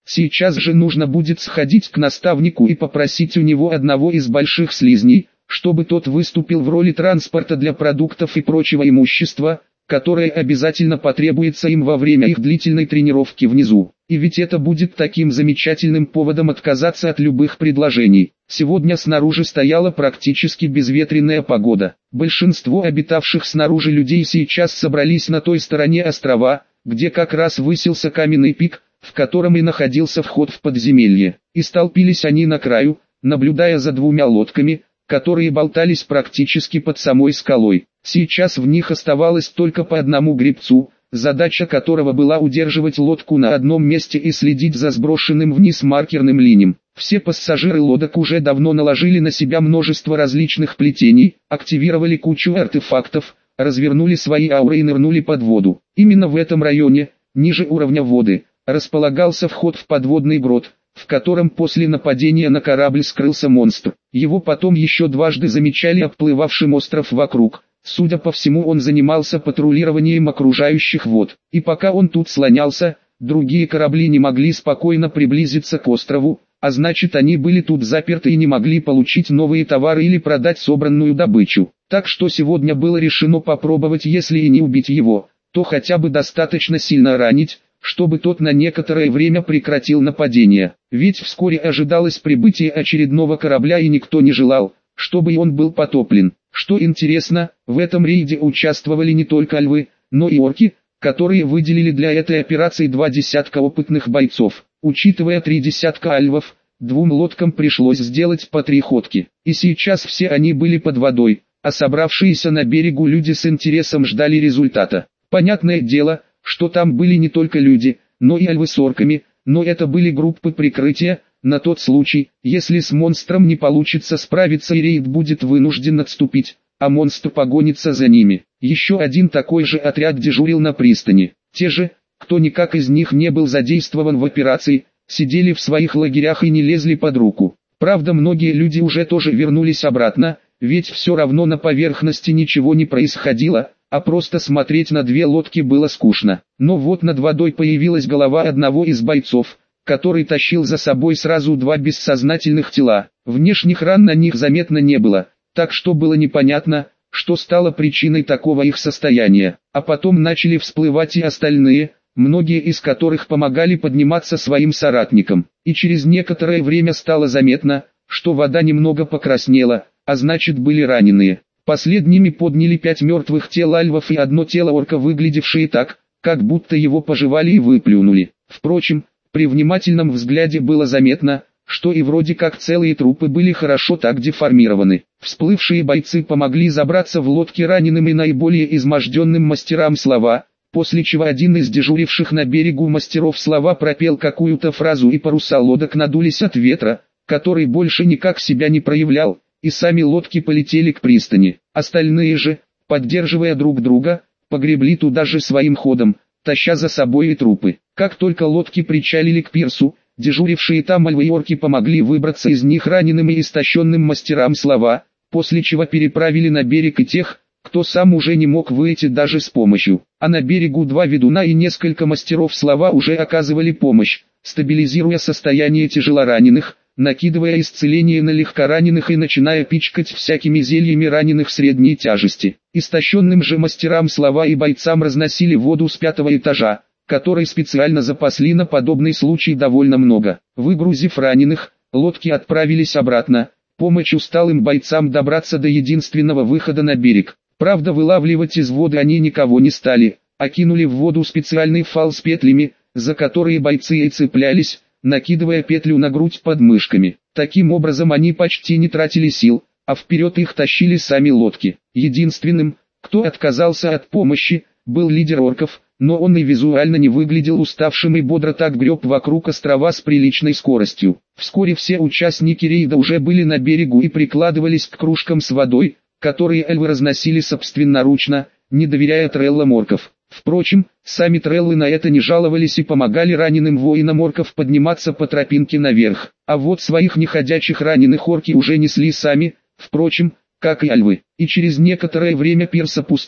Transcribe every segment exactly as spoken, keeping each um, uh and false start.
Сейчас же нужно будет сходить к наставнику и попросить у него одного из больших слизней, чтобы тот выступил в роли транспорта для продуктов и прочего имущества, которое обязательно потребуется им во время их длительной тренировки внизу. И ведь это будет таким замечательным поводом отказаться от любых предложений. Сегодня снаружи стояла практически безветренная погода. Большинство обитавших снаружи людей сейчас собрались на той стороне острова, где как раз высился каменный пик, в котором и находился вход в подземелье. И столпились они на краю, наблюдая за двумя лодками, которые болтались практически под самой скалой. Сейчас в них оставалось только по одному гребцу, задача которого была удерживать лодку на одном месте и следить за сброшенным вниз маркерным линием. Все пассажиры лодок уже давно наложили на себя множество различных плетений, активировали кучу артефактов, развернули свои ауры и нырнули под воду. Именно в этом районе, ниже уровня воды, располагался вход в подводный брод, в котором после нападения на корабль скрылся монстр. Его потом еще дважды замечали обплывавшим остров вокруг. Судя по всему, он занимался патрулированием окружающих вод. И пока он тут слонялся, другие корабли не могли спокойно приблизиться к острову, а значит, они были тут заперты и не могли получить новые товары или продать собранную добычу. Так что сегодня было решено попробовать, если и не убить его, то хотя бы достаточно сильно ранить, чтобы тот на некоторое время прекратил нападение. Ведь вскоре ожидалось прибытие очередного корабля и никто не желал, чтобы и он был потоплен. Что интересно, в этом рейде участвовали не только львы, но и орки, которые выделили для этой операции два десятка опытных бойцов. Учитывая три десятка альвов, двум лодкам пришлось сделать по три ходки. И сейчас все они были под водой, а собравшиеся на берегу люди с интересом ждали результата. Понятное дело, что там были не только люди, но и альвы с орками, но это были группы прикрытия, на тот случай, если с монстром не получится справиться и рейд будет вынужден отступить, а монстр погонится за ними. Еще один такой же отряд дежурил на пристани. Те же, кто никак из них не был задействован в операции, сидели в своих лагерях и не лезли под руку. Правда, многие люди уже тоже вернулись обратно, ведь все равно на поверхности ничего не происходило, а просто смотреть на две лодки было скучно. Но вот над водой появилась голова одного из бойцов, который тащил за собой сразу два бессознательных тела. Внешних ран на них заметно не было, так что было непонятно, что стало причиной такого их состояния. А потом начали всплывать и остальные, многие из которых помогали подниматься своим соратникам. И через некоторое время стало заметно, что вода немного покраснела, а значит были раненые. Последними подняли пять мертвых тел альвов и одно тело орка, выглядевшее так, как будто его пожевали и выплюнули. Впрочем, при внимательном взгляде было заметно, что и вроде как целые трупы были хорошо так деформированы. Всплывшие бойцы помогли забраться в лодки раненым и наиболее изможденным мастерам слова, после чего один из дежуривших на берегу мастеров слова пропел какую-то фразу и паруса лодок надулись от ветра, который больше никак себя не проявлял, и сами лодки полетели к пристани. Остальные же, поддерживая друг друга, погребли туда же своим ходом, таща за собой и трупы. Как только лодки причалили к пирсу, дежурившие там альвы и орки помогли выбраться из них раненым и истощенным мастерам слова, после чего переправили на берег и тех, кто сам уже не мог выйти даже с помощью. А на берегу два ведуна и несколько мастеров слова уже оказывали помощь, стабилизируя состояние тяжелораненых, накидывая исцеление на легкораненых и начиная пичкать всякими зельями раненых средней тяжести. Истощенным же мастерам слова и бойцам разносили воду с пятого этажа, которой специально запасли на подобный случай довольно много. Выгрузив раненых, лодки отправились обратно, помочь усталым бойцам добраться до единственного выхода на берег. Правда, вылавливать из воды они никого не стали, а кинули в воду специальный фал с петлями, за которые бойцы и цеплялись, накидывая петлю на грудь под мышками. Таким образом они почти не тратили сил, а вперед их тащили сами лодки. Единственным, кто отказался от помощи, был лидер орков, но он и визуально не выглядел уставшим и бодро так греб вокруг острова с приличной скоростью. Вскоре все участники рейда уже были на берегу и прикладывались к кружкам с водой, которые эльвы разносили собственноручно, не доверяя треллам орков. Впрочем, сами треллы на это не жаловались и помогали раненым воинам орков подниматься по тропинке наверх. А вот своих неходячих раненых орки уже несли сами, впрочем, как и альвы. И через некоторое время пирс опустел,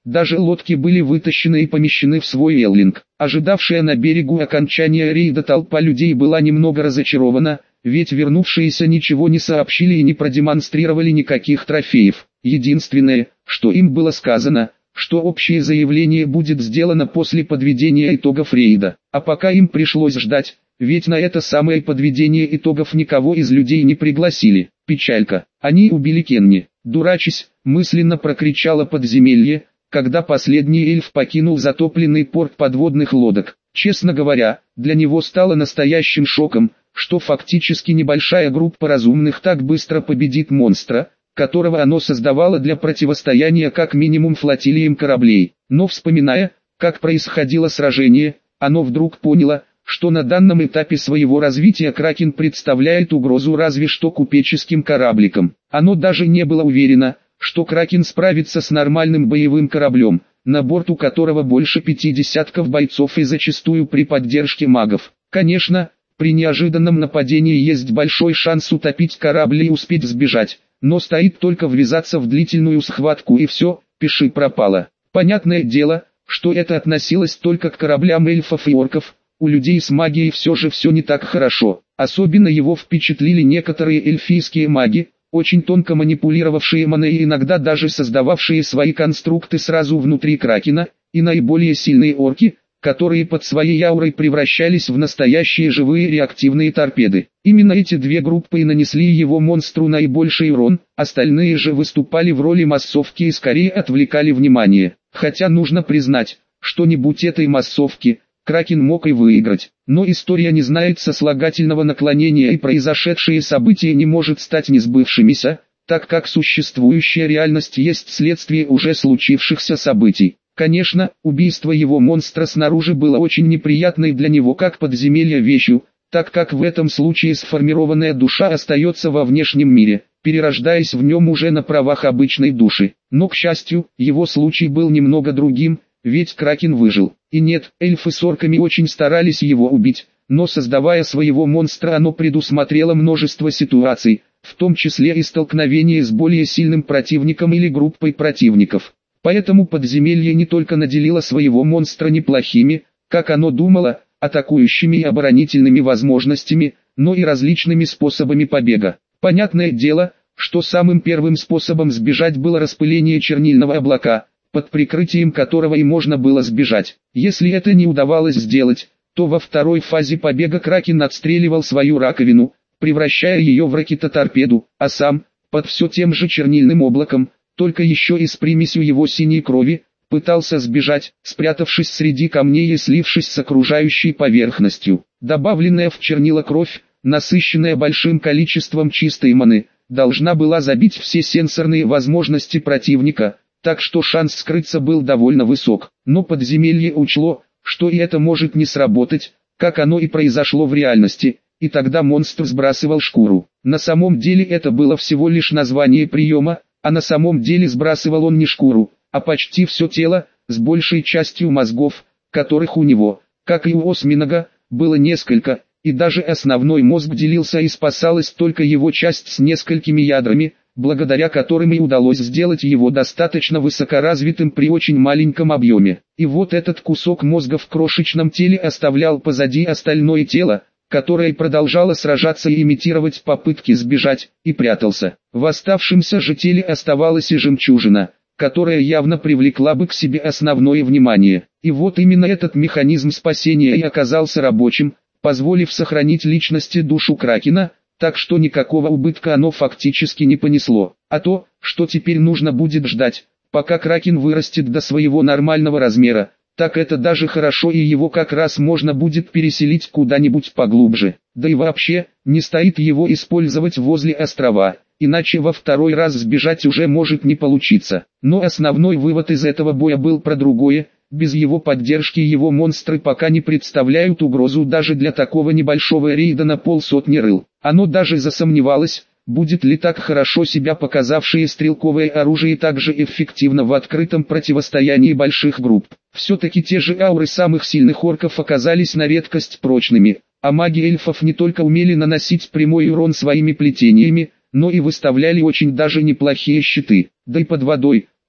Даже лодки были вытащены и помещены в свой эллинг. Ожидавшая на берегу окончания рейда толпа людей была немного разочарована, ведь вернувшиеся ничего не сообщили и не продемонстрировали никаких трофеев. Единственное, что им было сказано, что общее заявление будет сделано после подведения итогов рейда. А пока им пришлось ждать, ведь на это самое подведение итогов никого из людей не пригласили. Печалька. Они убили Кенни. Дурачись, мысленно прокричало подземелье, когда последний эльф покинул затопленный порт подводных лодок. Честно говоря, для него стало настоящим шоком, что фактически небольшая группа разумных так быстро победит монстра, которого оно создавало для противостояния как минимум флотилиям кораблей. Но вспоминая, как происходило сражение, оно вдруг поняло, что на данном этапе своего развития Кракен представляет угрозу разве что купеческим корабликам. Оно даже не было уверено, что Кракен справится с нормальным боевым кораблем, на борту которого больше пяти десятков бойцов и зачастую при поддержке магов. Конечно, при неожиданном нападении есть большой шанс утопить корабль и успеть сбежать, но стоит только ввязаться в длительную схватку и все, пиши пропало. Понятное дело, что это относилось только к кораблям эльфов и орков. У людей с магией все же все не так хорошо. Особенно его впечатлили некоторые эльфийские маги, очень тонко манипулировавшие маной и иногда даже создававшие свои конструкты сразу внутри Кракена, и наиболее сильные орки, которые под своей аурой превращались в настоящие живые реактивные торпеды. Именно эти две группы и нанесли его монстру наибольший урон, остальные же выступали в роли массовки и скорее отвлекали внимание. Хотя нужно признать, что не будь этой массовки, Кракен мог и выиграть. Но история не знает сослагательного наклонения и произошедшие события не может стать несбывшимися, так как существующая реальность есть следствие уже случившихся событий. Конечно, убийство его монстра снаружи было очень неприятной для него как подземелья вещью, так как в этом случае сформированная душа остается во внешнем мире, перерождаясь в нем уже на правах обычной души. Но, к счастью, его случай был немного другим, ведь Кракен выжил. И нет, эльфы с орками очень старались его убить, но создавая своего монстра оно предусмотрело множество ситуаций, в том числе и столкновение с более сильным противником или группой противников. Поэтому подземелье не только наделило своего монстра неплохими, как оно думало, атакующими и оборонительными возможностями, но и различными способами побега. Понятное дело, что самым первым способом сбежать было распыление чернильного облака, под прикрытием которого и можно было сбежать. Если это не удавалось сделать, то во второй фазе побега Кракен отстреливал свою раковину, превращая ее в ракетоторпеду, а сам, под все тем же чернильным облаком, только еще и с примесью его синей крови, пытался сбежать, спрятавшись среди камней и слившись с окружающей поверхностью. Добавленная в чернила кровь, насыщенная большим количеством чистой маны, должна была забить все сенсорные возможности противника, так что шанс скрыться был довольно высок. Но подземелье учло, что и это может не сработать, как оно и произошло в реальности, и тогда монстр сбрасывал шкуру. На самом деле это было всего лишь название приема, а на самом деле сбрасывал он не шкуру, а почти все тело, с большей частью мозгов, которых у него, как и у осьминога, было несколько, и даже основной мозг делился и спасалась только его часть с несколькими ядрами, благодаря которым и удалось сделать его достаточно высокоразвитым при очень маленьком объеме. И вот этот кусок мозга в крошечном теле оставлял позади остальное тело, которое продолжало сражаться и имитировать попытки сбежать, и прятался. В оставшемся же теле оставалась и жемчужина, которая явно привлекла бы к себе основное внимание. И вот именно этот механизм спасения и оказался рабочим, позволив сохранить личности душу Кракена, так что никакого убытка оно фактически не понесло. А то, что теперь нужно будет ждать, пока Кракен вырастет до своего нормального размера, так это даже хорошо, и его как раз можно будет переселить куда-нибудь поглубже. Да и вообще, не стоит его использовать возле острова, иначе во второй раз сбежать уже может не получиться. Но основной вывод из этого боя был про другое. Без его поддержки его монстры пока не представляют угрозу даже для такого небольшого рейда на полсотни рыл. Оно даже засомневалось, будет ли так хорошо себя показавшее стрелковое оружие также эффективно в открытом противостоянии больших групп. Все-таки те же ауры самых сильных орков оказались на редкость прочными, а маги эльфов не только умели наносить прямой урон своими плетениями, но и выставляли очень даже неплохие щиты. Да и под водой,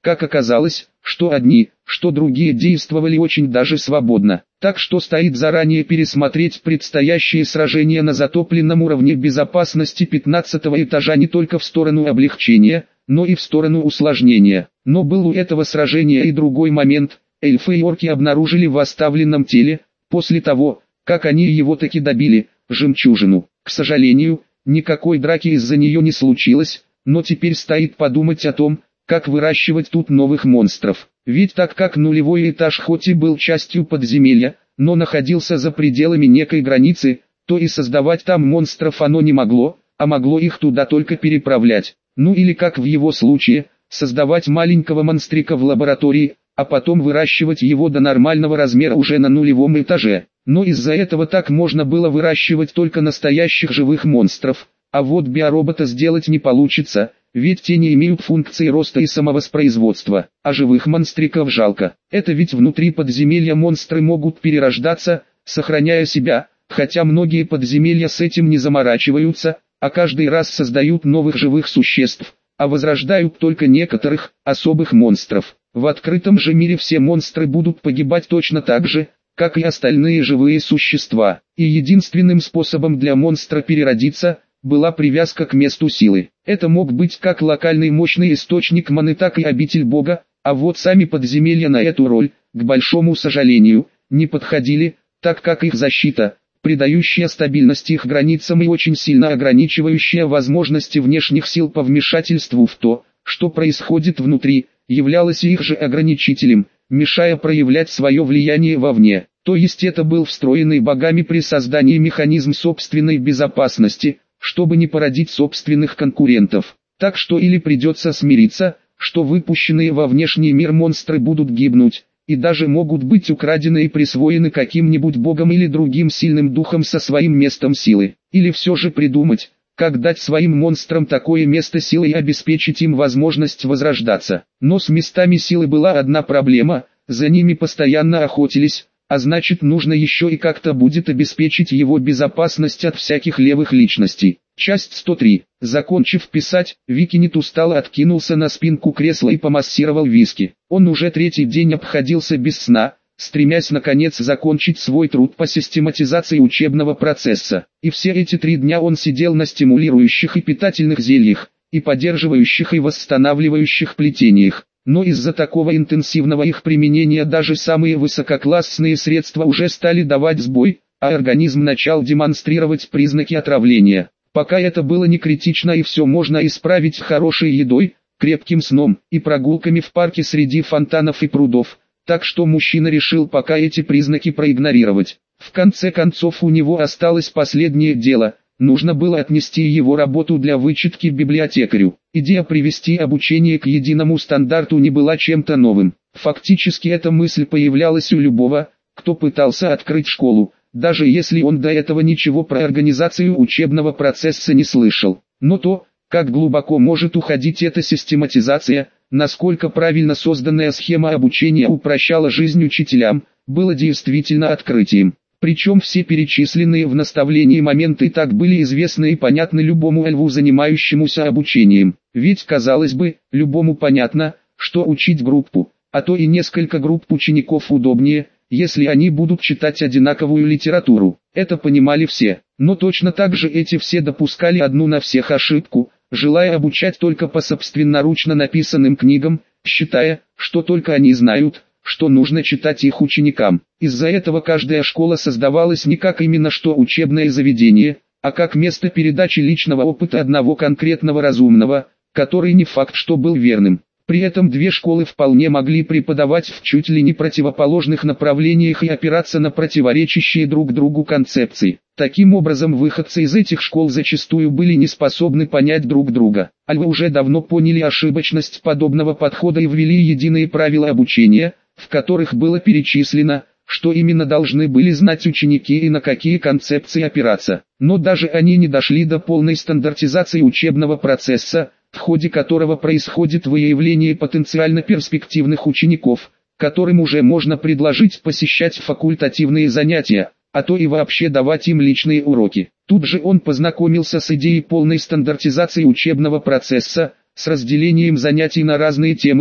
как оказалось, что одни, что другие действовали очень даже свободно. Так что стоит заранее пересмотреть предстоящие сражения на затопленном уровне безопасности пятнадцатого этажа не только в сторону облегчения, но и в сторону усложнения. Но был у этого сражения и другой момент. Эльфы и орки обнаружили в оставленном теле, после того, как они его таки добили, жемчужину. К сожалению, никакой драки из-за нее не случилось, но теперь стоит подумать о том, как выращивать тут новых монстров. Ведь так как нулевой этаж хоть и был частью подземелья, но находился за пределами некой границы, то и создавать там монстров оно не могло, а могло их туда только переправлять. Ну или как в его случае, создавать маленького монстрика в лаборатории, а потом выращивать его до нормального размера уже на нулевом этаже. Но из-за этого так можно было выращивать только настоящих живых монстров, а вот биоробота сделать не получится, ведь те не имеют функции роста и самовоспроизводства, а живых монстриков жалко. Это ведь внутри подземелья монстры могут перерождаться, сохраняя себя, хотя многие подземелья с этим не заморачиваются, а каждый раз создают новых живых существ, а возрождают только некоторых, особых монстров. В открытом же мире все монстры будут погибать точно так же, как и остальные живые существа, и единственным способом для монстра переродиться была привязка к месту силы. Это мог быть как локальный мощный источник маны, так и обитель бога, а вот сами подземелья на эту роль, к большому сожалению, не подходили, так как их защита, придающая стабильность их границам и очень сильно ограничивающая возможности внешних сил по вмешательству в то, что происходит внутри, являлась их же ограничителем, мешая проявлять свое влияние вовне. То есть это был встроенный богами при создании механизм собственной безопасности, чтобы не породить собственных конкурентов. Так что или придется смириться, что выпущенные во внешний мир монстры будут гибнуть, и даже могут быть украдены и присвоены каким-нибудь богом или другим сильным духом со своим местом силы. Или все же придумать, как дать своим монстрам такое место силы и обеспечить им возможность возрождаться. Но с местами силы была одна проблема, за ними постоянно охотились, а значит нужно еще и как-то будет обеспечить его безопасность от всяких левых личностей. Часть сто три. Закончив писать, Викинит устало откинулся на спинку кресла и помассировал виски. Он уже третий день обходился без сна, стремясь наконец закончить свой труд по систематизации учебного процесса. И все эти три дня он сидел на стимулирующих и питательных зельях, и поддерживающих и восстанавливающих плетениях. Но из-за такого интенсивного их применения даже самые высококлассные средства уже стали давать сбой, а организм начал демонстрировать признаки отравления. Пока это было не критично и все можно исправить хорошей едой, крепким сном и прогулками в парке среди фонтанов и прудов, так что мужчина решил пока эти признаки проигнорировать. В конце концов у него осталось последнее дело. Нужно было отнести его работу для вычетки библиотекарю. Идея привести обучение к единому стандарту не была чем-то новым. Фактически эта мысль появлялась у любого, кто пытался открыть школу, даже если он до этого ничего про организацию учебного процесса не слышал. Но то, как глубоко может уходить эта систематизация, насколько правильно созданная схема обучения упрощала жизнь учителям, было действительно открытием. Причем все перечисленные в наставлении моменты так были известны и понятны любому эльфу, занимающемуся обучением. Ведь, казалось бы, любому понятно, что учить группу, а то и несколько групп учеников удобнее, если они будут читать одинаковую литературу. Это понимали все. Но точно так же эти все допускали одну на всех ошибку, желая обучать только по собственноручно написанным книгам, считая, что только они знают, что нужно читать их ученикам. Из-за этого каждая школа создавалась не как именно что учебное заведение, а как место передачи личного опыта одного конкретного разумного, который не факт что был верным. При этом две школы вполне могли преподавать в чуть ли не противоположных направлениях и опираться на противоречащие друг другу концепции. Таким образом, выходцы из этих школ зачастую были не способны понять друг друга. Альвы уже давно поняли ошибочность подобного подхода и ввели единые правила обучения, в которых было перечислено, что именно должны были знать ученики и на какие концепции опираться. Но даже они не дошли до полной стандартизации учебного процесса, в ходе которого происходит выявление потенциально перспективных учеников, которым уже можно предложить посещать факультативные занятия, а то и вообще давать им личные уроки. Тут же он познакомился с идеей полной стандартизации учебного процесса, с разделением занятий на разные темы,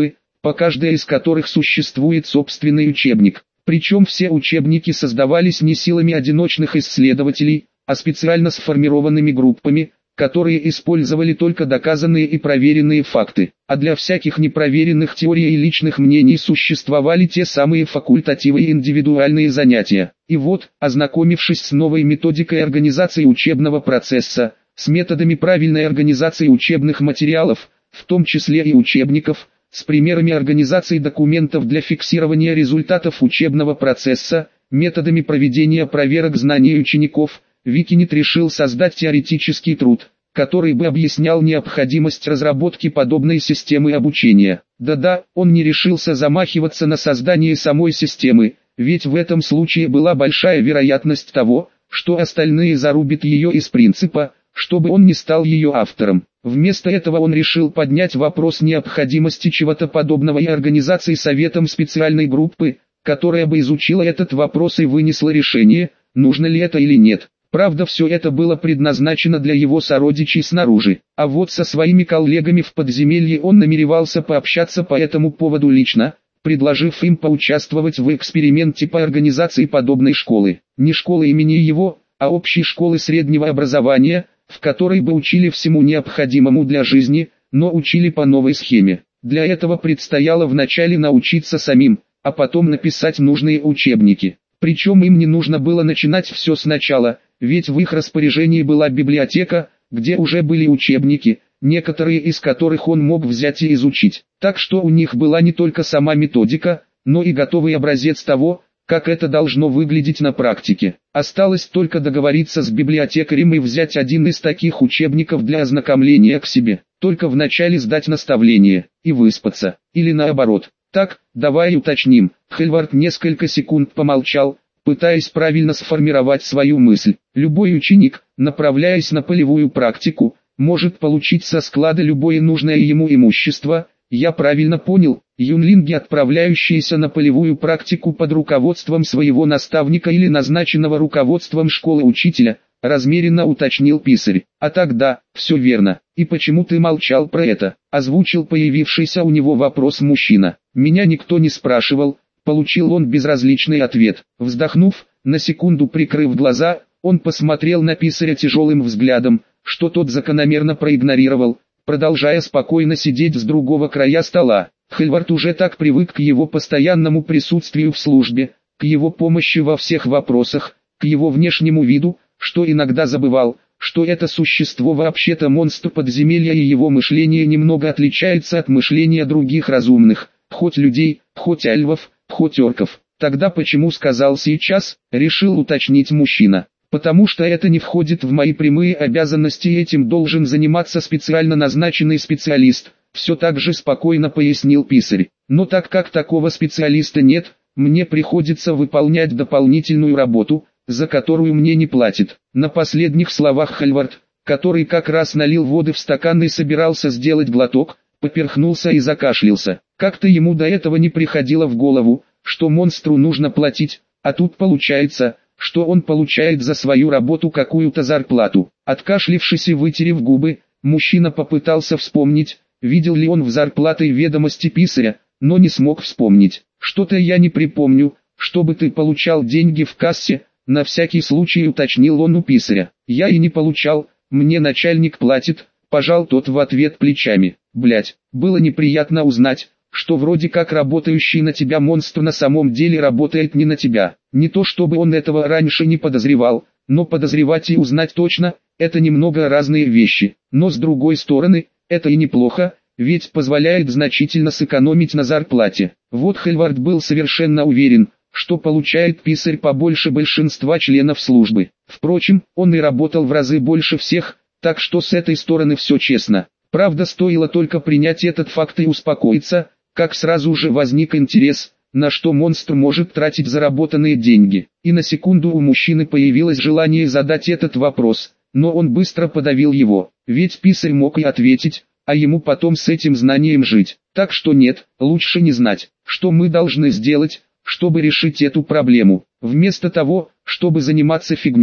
по каждой из которых существует собственный учебник. Причем все учебники создавались не силами одиночных исследователей, а специально сформированными группами, которые использовали только доказанные и проверенные факты. А для всяких непроверенных теорий и личных мнений существовали те самые факультативы и индивидуальные занятия. И вот, ознакомившись с новой методикой организации учебного процесса, с методами правильной организации учебных материалов, в том числе и учебников, с примерами организации документов для фиксирования результатов учебного процесса, методами проведения проверок знаний учеников, Викинит решил создать теоретический труд, который бы объяснял необходимость разработки подобной системы обучения. Да-да, он не решился замахиваться на создание самой системы, ведь в этом случае была большая вероятность того, что остальные зарубят ее из принципа, чтобы он не стал ее автором. Вместо этого он решил поднять вопрос необходимости чего-то подобного и организации советом специальной группы, которая бы изучила этот вопрос и вынесла решение, нужно ли это или нет. Правда, все это было предназначено для его сородичей снаружи, а вот со своими коллегами в подземелье он намеревался пообщаться по этому поводу лично, предложив им поучаствовать в эксперименте по организации подобной школы. Не школы имени его, а общей школы среднего образования, в которой бы учили всему необходимому для жизни, но учили по новой схеме. Для этого предстояло вначале научиться самим, а потом написать нужные учебники. Причем им не нужно было начинать все сначала, ведь в их распоряжении была библиотека, где уже были учебники, некоторые из которых он мог взять и изучить. Так что у них была не только сама методика, но и готовый образец того, как это должно выглядеть на практике. Осталось только договориться с библиотекарем и взять один из таких учебников для ознакомления к себе. Только вначале сдать наставление и выспаться, или наоборот. Так, давай уточним. Хельвард несколько секунд помолчал, пытаясь правильно сформировать свою мысль. Любой ученик, направляясь на полевую практику, может получить со склада любое нужное ему имущество. Я правильно понял, юнлинги, отправляющиеся на полевую практику под руководством своего наставника или назначенного руководством школы учителя, размеренно уточнил писарь. А тогда, все верно. И почему ты молчал про это? Озвучил появившийся у него вопрос мужчина. Меня никто не спрашивал. Получил он безразличный ответ. Вздохнув, на секунду прикрыв глаза, он посмотрел на писаря тяжелым взглядом, что тот закономерно проигнорировал, продолжая спокойно сидеть с другого края стола. Хельвард уже так привык к его постоянному присутствию в службе, к его помощи во всех вопросах, к его внешнему виду, что иногда забывал, что это существо вообще-то монстр подземелья, и его мышление немного отличается от мышления других разумных, хоть людей, хоть альвов, хоть орков. Тогда почему сказал сейчас, решил уточнить мужчина. Потому что это не входит в мои прямые обязанности, и этим должен заниматься специально назначенный специалист, все так же спокойно пояснил писарь. Но так как такого специалиста нет, мне приходится выполнять дополнительную работу, за которую мне не платят. На последних словах Хельвард, который как раз налил воды в стакан и собирался сделать глоток, поперхнулся и закашлялся. Как-то ему до этого не приходило в голову, что монстру нужно платить, а тут получается, что он получает за свою работу какую-то зарплату. Откашлившись и вытерев губы, мужчина попытался вспомнить, видел ли он в зарплатой ведомости писаря, но не смог вспомнить. Что-то я не припомню, чтобы ты получал деньги в кассе, на всякий случай уточнил он у писаря. Я и не получал, мне начальник платит, пожал тот в ответ плечами. Блять, было неприятно узнать, что вроде как работающий на тебя монстр на самом деле работает не на тебя. Не то чтобы он этого раньше не подозревал, но подозревать и узнать точно, это немного разные вещи. Но с другой стороны, это и неплохо, ведь позволяет значительно сэкономить на зарплате. Вот Хельвард был совершенно уверен, что получает писарь побольше большинства членов службы. Впрочем, он и работал в разы больше всех, так что с этой стороны все честно. Правда, стоило только принять этот факт и успокоиться, как сразу же возник интерес, на что монстр может тратить заработанные деньги. И на секунду у мужчины появилось желание задать этот вопрос, но он быстро подавил его, ведь писарь мог и ответить, а ему потом с этим знанием жить. Так что нет, лучше не знать, что мы должны сделать, чтобы решить эту проблему. Вместо того, чтобы заниматься фигней,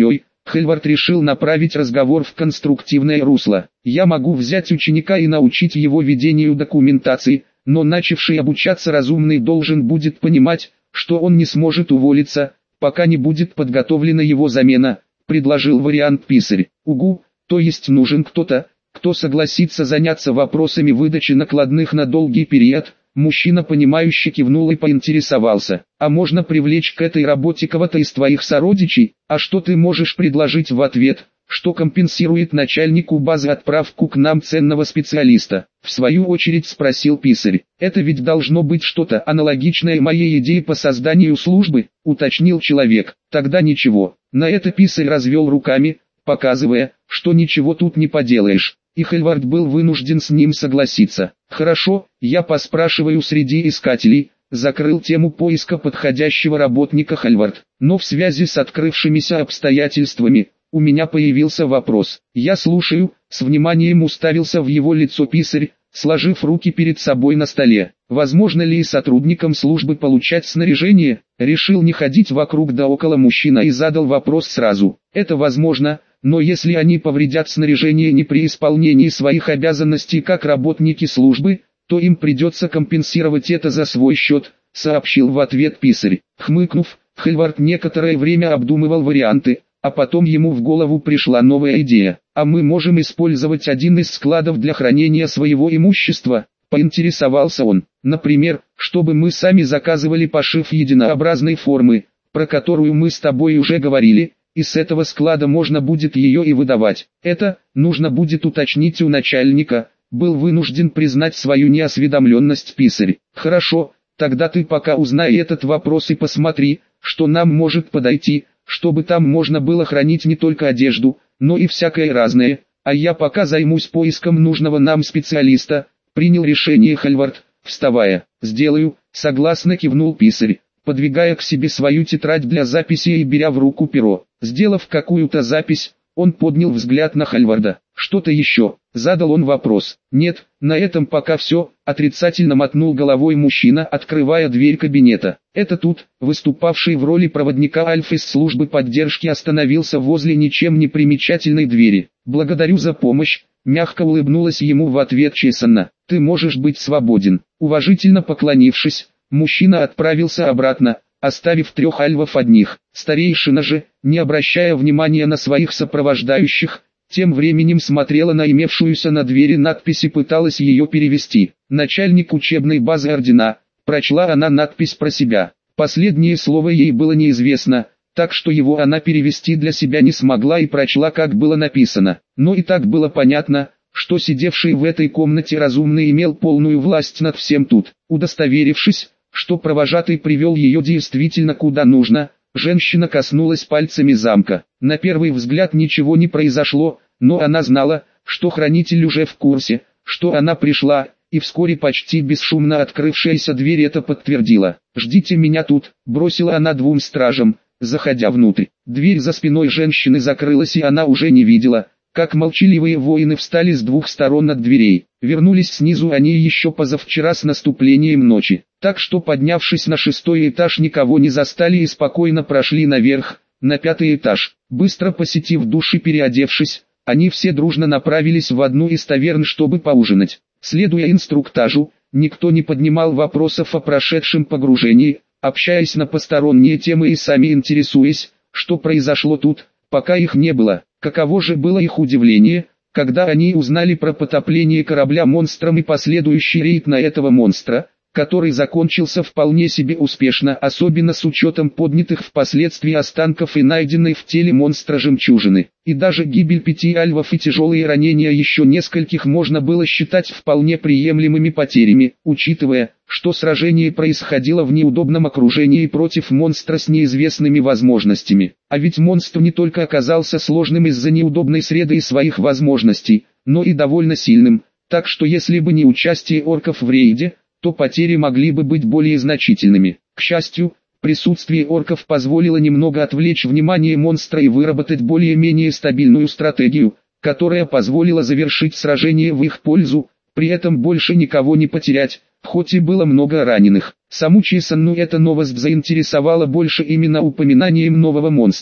Хельвард решил направить разговор в конструктивное русло. «Я могу взять ученика и научить его ведению документации, но начавший обучаться разумный должен будет понимать, что он не сможет уволиться, пока не будет подготовлена его замена», — предложил вариант писарь. «Угу, то есть нужен кто-то, кто согласится заняться вопросами выдачи накладных на долгий период». Мужчина понимающе кивнул и поинтересовался: «А можно привлечь к этой работе кого-то из твоих сородичей? А что ты можешь предложить в ответ, что компенсирует начальнику базы отправку к нам ценного специалиста?» В свою очередь спросил писарь. «Это ведь должно быть что-то аналогичное моей идее по созданию службы», уточнил человек. «Тогда ничего». На это писарь развел руками, показывая, что ничего тут не поделаешь. И Хельвард был вынужден с ним согласиться. «Хорошо, я поспрашиваю среди искателей», закрыл тему поиска подходящего работника Хельвард. «Но в связи с открывшимися обстоятельствами, у меня появился вопрос». «Я слушаю», с вниманием уставился в его лицо писарь, сложив руки перед собой на столе. «Возможно ли сотрудникам службы получать снаряжение?» Решил не ходить вокруг да около мужчина и задал вопрос сразу. «Это возможно. Но если они повредят снаряжение не при исполнении своих обязанностей как работники службы, то им придется компенсировать это за свой счет», сообщил в ответ писарь. Хмыкнув, Хельвард некоторое время обдумывал варианты, а потом ему в голову пришла новая идея. «А мы можем использовать один из складов для хранения своего имущества», поинтересовался он. «Например, чтобы мы сами заказывали пошив единообразной формы, про которую мы с тобой уже говорили, и с этого склада можно будет ее и выдавать. Это, нужно будет уточнить у начальника», был вынужден признать свою неосведомленность писарь. «Хорошо, тогда ты пока узнай этот вопрос и посмотри, что нам может подойти, чтобы там можно было хранить не только одежду, но и всякое разное, а я пока займусь поиском нужного нам специалиста», принял решение Хельвард, вставая. «Сделаю», согласно кивнул писарь, подвигая к себе свою тетрадь для записи и беря в руку перо. Сделав какую-то запись, он поднял взгляд на Хельварда. «Что-то еще?» — задал он вопрос. «Нет, на этом пока все», — отрицательно мотнул головой мужчина, открывая дверь кабинета. Это тут, выступавший в роли проводника Альф из службы поддержки, остановился возле ничем не примечательной двери. «Благодарю за помощь», — мягко улыбнулась ему в ответ Чесанна. «Ты можешь быть свободен». Уважительно поклонившись, мужчина отправился обратно, оставив трех альвов одних. Старейшина же, не обращая внимания на своих сопровождающих, тем временем смотрела на имевшуюся на двери надпись и пыталась ее перевести. «Начальник учебной базы ордена», прочла она надпись про себя. Последнее слово ей было неизвестно, так что его она перевести для себя не смогла и прочла, как было написано. Но и так было понятно, что сидевший в этой комнате разумный имел полную власть над всем тут. Удостоверившись, что провожатый привел ее действительно куда нужно, женщина коснулась пальцами замка. На первый взгляд ничего не произошло, но она знала, что хранитель уже в курсе, что она пришла, и вскоре почти бесшумно открывшаяся дверь это подтвердила. «Ждите меня тут», — бросила она двум стражам, заходя внутрь. Дверь за спиной женщины закрылась, и она уже не видела, как молчаливые воины встали с двух сторон от дверей. Вернулись снизу они еще позавчера с наступлением ночи, так что, поднявшись на шестой этаж, никого не застали и спокойно прошли наверх, на пятый этаж. Быстро посетив душ и переодевшись, они все дружно направились в одну из таверн, чтобы поужинать. Следуя инструктажу, никто не поднимал вопросов о прошедшем погружении, общаясь на посторонние темы и сами интересуясь, что произошло тут, пока их не было. Каково же было их удивление, когда они узнали про потопление корабля монстром и последующий рейд на этого монстра, который закончился вполне себе успешно, особенно с учетом поднятых впоследствии останков и найденной в теле монстра жемчужины. И даже гибель пяти альвов и тяжелые ранения еще нескольких можно было считать вполне приемлемыми потерями, учитывая, что сражение происходило в неудобном окружении против монстра с неизвестными возможностями. А ведь монстр не только оказался сложным из-за неудобной среды и своих возможностей, но и довольно сильным, так что если бы не участие орков в рейде, то потери могли бы быть более значительными. К счастью, присутствие орков позволило немного отвлечь внимание монстра и выработать более-менее стабильную стратегию, которая позволила завершить сражение в их пользу, при этом больше никого не потерять, хоть и было много раненых. Саму Чесанну эта новость заинтересовала больше именно упоминанием нового монстра,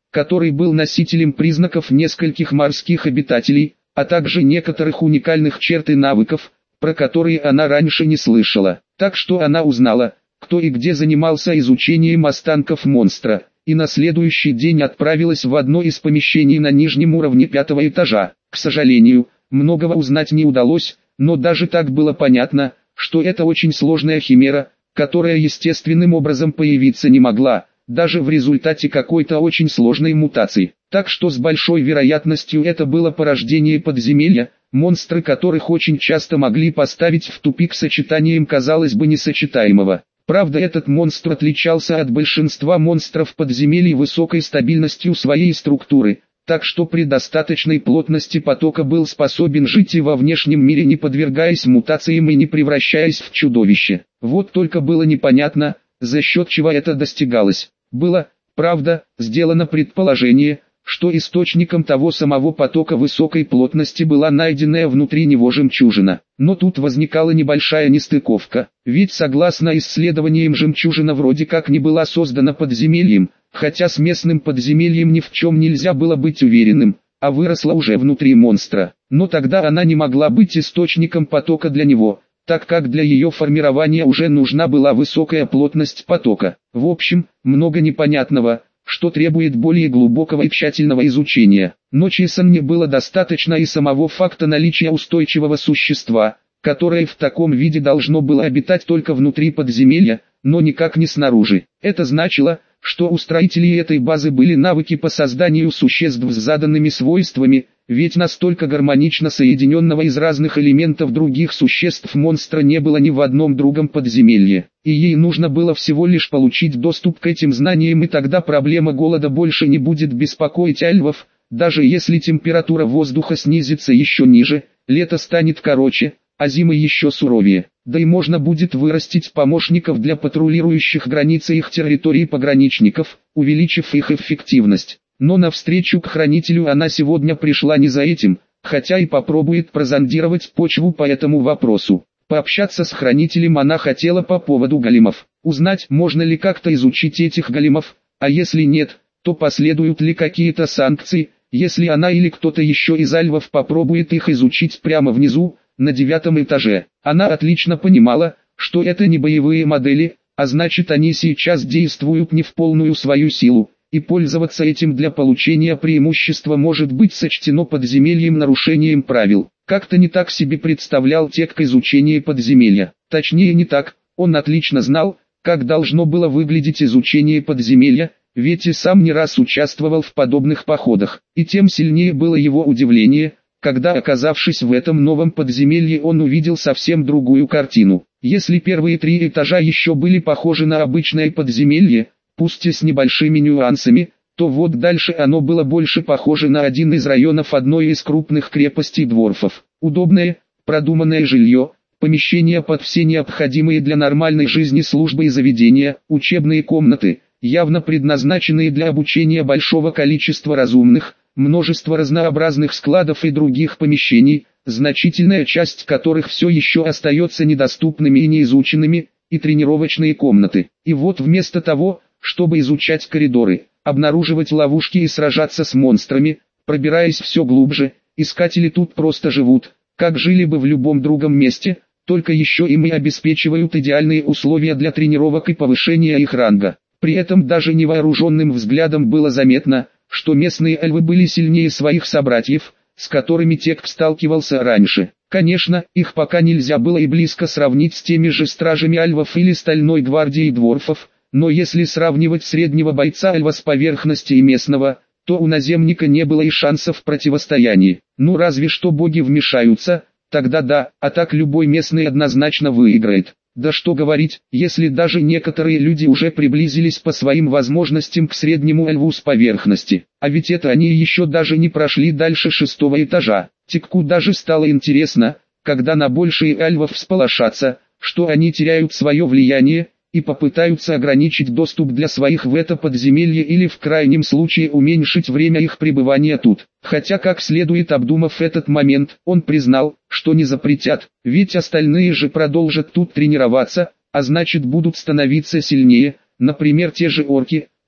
который был носителем признаков нескольких морских обитателей, а также некоторых уникальных черт и навыков, про которые она раньше не слышала. Так что она узнала, кто и где занимался изучением останков монстра, и на следующий день отправилась в одно из помещений на нижнем уровне пятого этажа. К сожалению, многого узнать не удалось, но даже так было понятно, что это очень сложная химера, которая естественным образом появиться не могла, даже в результате какой-то очень сложной мутации. Так что с большой вероятностью это было порождение подземелья, монстры которых очень часто могли поставить в тупик сочетанием казалось бы несочетаемого. Правда, этот монстр отличался от большинства монстров подземелий высокой стабильностью своей структуры, так что при достаточной плотности потока был способен жить и во внешнем мире, не подвергаясь мутациям и не превращаясь в чудовище. Вот только было непонятно, за счет чего это достигалось. Было, правда, сделано предположение, что источником того самого потока высокой плотности была найденная внутри него жемчужина. Но тут возникала небольшая нестыковка, ведь согласно исследованиям жемчужина вроде как не была создана подземельем, хотя с местным подземельем ни в чем нельзя было быть уверенным, а выросла уже внутри монстра. Но тогда она не могла быть источником потока для него, так как для ее формирования уже нужна была высокая плотность потока. В общем, много непонятного, что требует более глубокого и тщательного изучения. Но Чисонне было достаточно и самого факта наличия устойчивого существа, которое в таком виде должно было обитать только внутри подземелья, но никак не снаружи. Это значило, что у строителей этой базы были навыки по созданию существ с заданными свойствами, ведь настолько гармонично соединенного из разных элементов других существ монстра не было ни в одном другом подземелье. И ей нужно было всего лишь получить доступ к этим знаниям, и тогда проблема голода больше не будет беспокоить альвов, даже если температура воздуха снизится еще ниже, лето станет короче, а зимы еще суровее. Да и можно будет вырастить помощников для патрулирующих границы их территории пограничников, увеличив их эффективность. Но навстречу к хранителю она сегодня пришла не за этим, хотя и попробует прозондировать почву по этому вопросу. Пообщаться с хранителем она хотела по поводу големов, узнать, можно ли как-то изучить этих големов, а если нет, то последуют ли какие-то санкции, если она или кто-то еще из альвов попробует их изучить прямо внизу, на девятом этаже. Она отлично понимала, что это не боевые модели, а значит они сейчас действуют не в полную свою силу, и пользоваться этим для получения преимущества может быть сочтено подземельем нарушением правил. Как-то не так себе представлял Тек изучение подземелья. Точнее не так, он отлично знал, как должно было выглядеть изучение подземелья, ведь и сам не раз участвовал в подобных походах. И тем сильнее было его удивление, когда, оказавшись в этом новом подземелье, он увидел совсем другую картину. Если первые три этажа еще были похожи на обычное подземелье, пусть и с небольшими нюансами, то вот дальше оно было больше похоже на один из районов одной из крупных крепостей дворфов. Удобное, продуманное жилье, помещения под все необходимые для нормальной жизни службы и заведения, учебные комнаты, явно предназначенные для обучения большого количества разумных, множество разнообразных складов и других помещений, значительная часть которых все еще остается недоступными и неизученными, и тренировочные комнаты. И вот вместо того, чтобы изучать коридоры, обнаруживать ловушки и сражаться с монстрами, пробираясь все глубже, искатели тут просто живут, как жили бы в любом другом месте, только еще им и обеспечивают идеальные условия для тренировок и повышения их ранга. При этом даже невооруженным взглядом было заметно, что местные эльвы были сильнее своих собратьев, с которыми Тек сталкивался раньше. Конечно, их пока нельзя было и близко сравнить с теми же стражами альвов или стальной гвардией дворфов, но если сравнивать среднего бойца альва с поверхности и местного, то у наземника не было и шансов в противостоянии. Ну разве что боги вмешаются, тогда да, а так любой местный однозначно выиграет. Да что говорить, если даже некоторые люди уже приблизились по своим возможностям к среднему эльву с поверхности. А ведь это они еще даже не прошли дальше шестого этажа. Текку даже стало интересно, когда на большие эльвов всполошатся, что они теряют свое влияние, и попытаются ограничить доступ для своих в это подземелье или в крайнем случае уменьшить время их пребывания тут. Хотя как следует обдумав этот момент, он признал, что не запретят, ведь остальные же продолжат тут тренироваться, а значит будут становиться сильнее, например те же орки,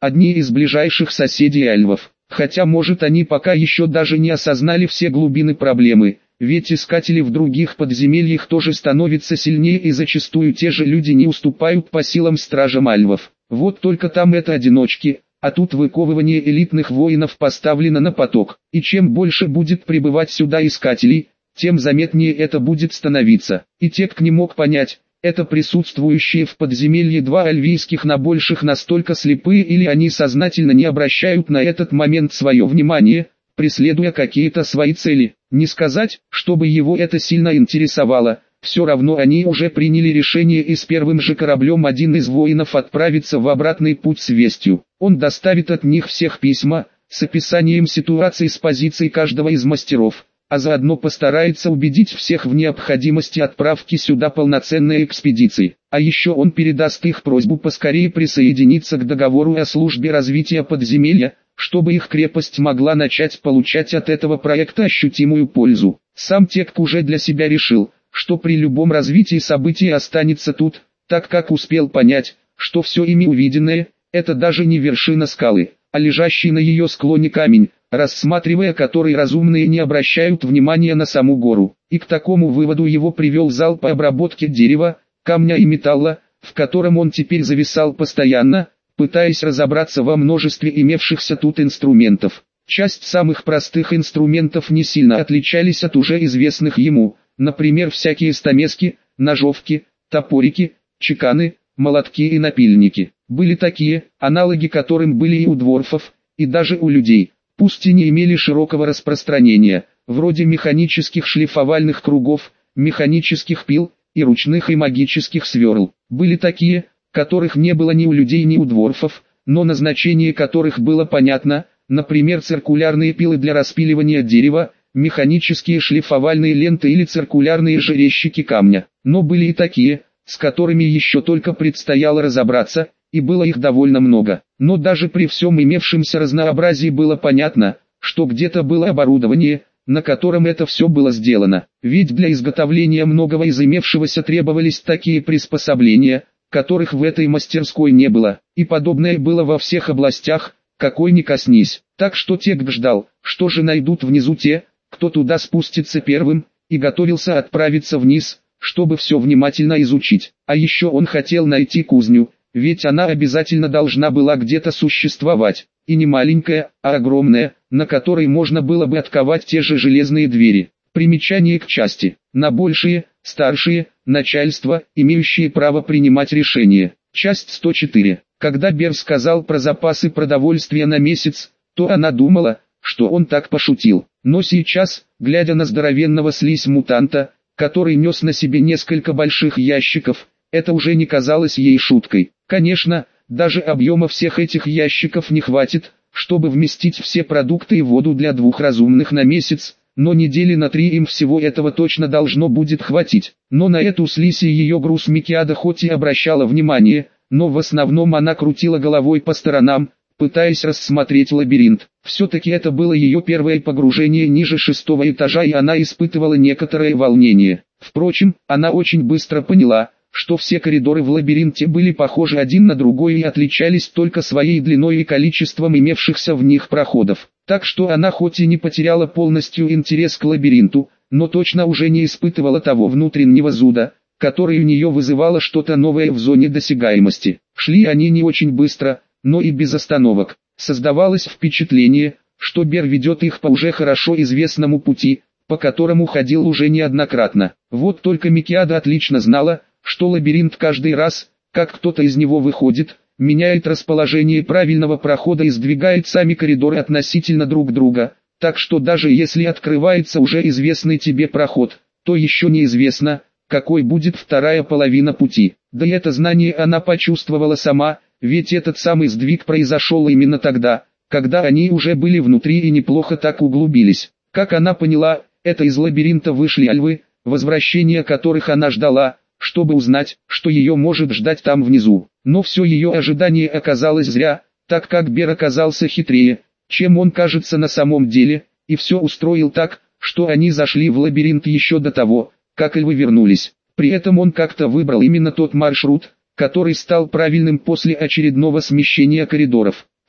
одни из ближайших соседей альвов. Хотя может они пока еще даже не осознали все глубины проблемы, ведь искатели в других подземельях тоже становятся сильнее и зачастую те же люди не уступают по силам стражам альвов. Вот только там это одиночки, а тут выковывание элитных воинов поставлено на поток. И чем больше будет прибывать сюда искателей, тем заметнее это будет становиться. И Тек не мог понять, это присутствующие в подземелье два альвийских набольших настолько слепые или они сознательно не обращают на этот момент свое внимание, преследуя какие-то свои цели. Не сказать, чтобы его это сильно интересовало, все равно они уже приняли решение и с первым же кораблем один из воинов отправится в обратный путь с вестью. Он доставит от них всех письма, с описанием ситуации с позиции каждого из мастеров, а заодно постарается убедить всех в необходимости отправки сюда полноценной экспедиции. А еще он передаст их просьбу поскорее присоединиться к договору о службе развития подземелья, чтобы их крепость могла начать получать от этого проекта ощутимую пользу. Сам Тек уже для себя решил, что при любом развитии событий останется тут, так как успел понять, что все ими увиденное – это даже не вершина скалы, а лежащий на ее склоне камень, рассматривая который разумные не обращают внимания на саму гору. И к такому выводу его привел зал по обработке дерева, камня и металла, в котором он теперь зависал постоянно, пытаясь разобраться во множестве имевшихся тут инструментов. Часть самых простых инструментов не сильно отличались от уже известных ему, например всякие стамески, ножовки, топорики, чеканы, молотки и напильники. Были такие, аналоги которым были и у дворфов, и даже у людей, пусть и не имели широкого распространения, вроде механических шлифовальных кругов, механических пил, и ручных и магических сверл. Были такие, которых не было ни у людей, ни у дворфов, но назначение которых было понятно, например циркулярные пилы для распиливания дерева, механические шлифовальные ленты или циркулярные же резчики камня. Но были и такие, с которыми еще только предстояло разобраться, и было их довольно много. Но даже при всем имевшемся разнообразии было понятно, что где-то было оборудование, на котором это все было сделано. Ведь для изготовления многого из имевшегося требовались такие приспособления, которых в этой мастерской не было, и подобное было во всех областях, какой ни коснись. Так что Тек ждал, что же найдут внизу те, кто туда спустится первым, и готовился отправиться вниз, чтобы все внимательно изучить. А еще он хотел найти кузню, ведь она обязательно должна была где-то существовать, и не маленькая, а огромная, на которой можно было бы отковать те же железные двери. Примечание к части. На большие, старшие, начальство, имеющие право принимать решения. Часть сто четыре. Когда Бер сказал про запасы продовольствия на месяц, то она думала, что он так пошутил. Но сейчас, глядя на здоровенного слизь-мутанта, который нес на себе несколько больших ящиков, это уже не казалось ей шуткой. Конечно, даже объема всех этих ящиков не хватит, чтобы вместить все продукты и воду для двух разумных на месяц, но недели на три им всего этого точно должно будет хватить. Но на эту слизь и ее груз Микиада хоть и обращала внимание, но в основном она крутила головой по сторонам, пытаясь рассмотреть лабиринт. Все-таки это было ее первое погружение ниже шестого этажа, и она испытывала некоторое волнение. Впрочем, она очень быстро поняла, что все коридоры в лабиринте были похожи один на другой и отличались только своей длиной и количеством имевшихся в них проходов. Так что она хоть и не потеряла полностью интерес к лабиринту, но точно уже не испытывала того внутреннего зуда, который у нее вызывало что-то новое в зоне досягаемости. Шли они не очень быстро, но и без остановок. Создавалось впечатление, что Бер ведет их по уже хорошо известному пути, по которому ходил уже неоднократно. Вот только Микиада отлично знала, что лабиринт каждый раз, как кто-то из него выходит, меняет расположение правильного прохода и сдвигает сами коридоры относительно друг друга, так что даже если открывается уже известный тебе проход, то еще неизвестно, какой будет вторая половина пути. Да и это знание она почувствовала сама, ведь этот самый сдвиг произошел именно тогда, когда они уже были внутри и неплохо так углубились. Как она поняла, это из лабиринта вышли альвы, возвращение которых она ждала, чтобы узнать, что ее может ждать там внизу. Но все ее ожидание оказалось зря, так как Бер оказался хитрее, чем он кажется на самом деле, и все устроил так, что они зашли в лабиринт еще до того, как альвы вернулись. При этом он как-то выбрал именно тот маршрут, который стал правильным после очередного смещения коридоров.